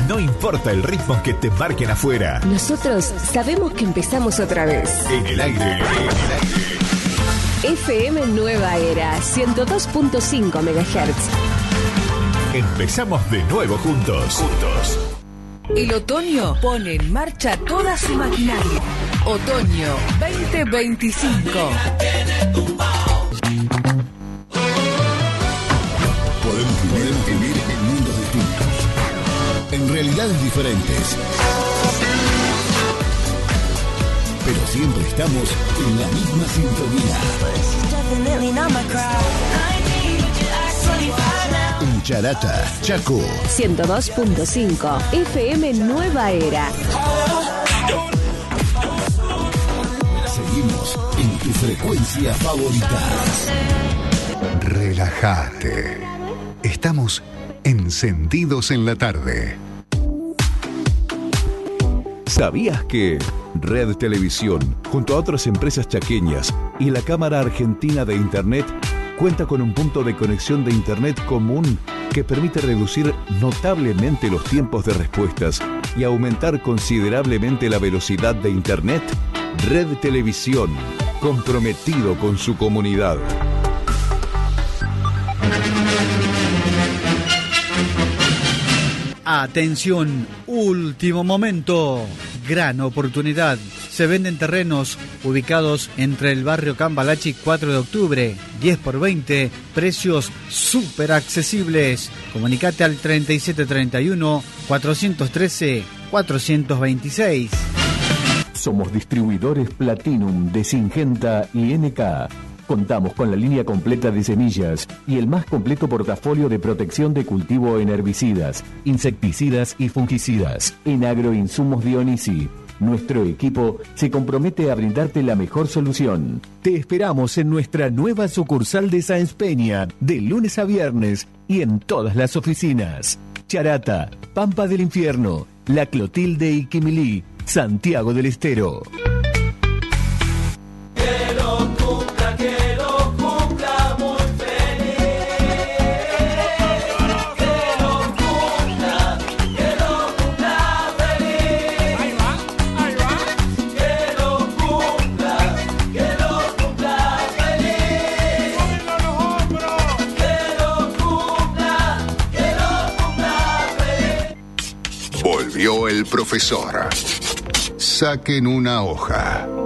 No importa el ritmo que te marquen afuera. Nosotros sabemos que empezamos otra vez. En el aire. FM Nueva Era, 102.5 MHz. Empezamos de nuevo juntos. El otoño pone en marcha toda su maquinaria. Otoño 2025. Podemos vivir en mundos distintos, en realidades diferentes, pero siempre estamos en la misma sintonía. En Charata, Chaco, 102.5 FM Nueva Era. Seguimos en tu frecuencia favorita. Relájate. Estamos encendidos en la tarde. ¿Sabías que Red Televisión, junto a otras empresas chaqueñas y la Cámara Argentina de Internet, cuenta con un punto de conexión de Internet común que permite reducir notablemente los tiempos de respuestas y aumentar considerablemente la velocidad de Internet? Red Televisión, comprometido con su comunidad. Atención, último momento, gran oportunidad. Se venden terrenos ubicados entre el barrio Cambalache y 4 de octubre, 10 por 20, precios súper accesibles. Comunicate al 3731-413-426. Somos distribuidores Platinum de Syngenta y NK. Contamos con la línea completa de semillas y el más completo portafolio de protección de cultivo en herbicidas, insecticidas y fungicidas. En Agroinsumos Dionisi, nuestro equipo se compromete a brindarte la mejor solución. Te esperamos en nuestra nueva sucursal de Sáenz Peña, de lunes a viernes y en todas las oficinas. Charata, Pampa del Infierno, La Clotilde y Quimilí, Santiago del Estero. Volvió el profesor. Saquen una hoja,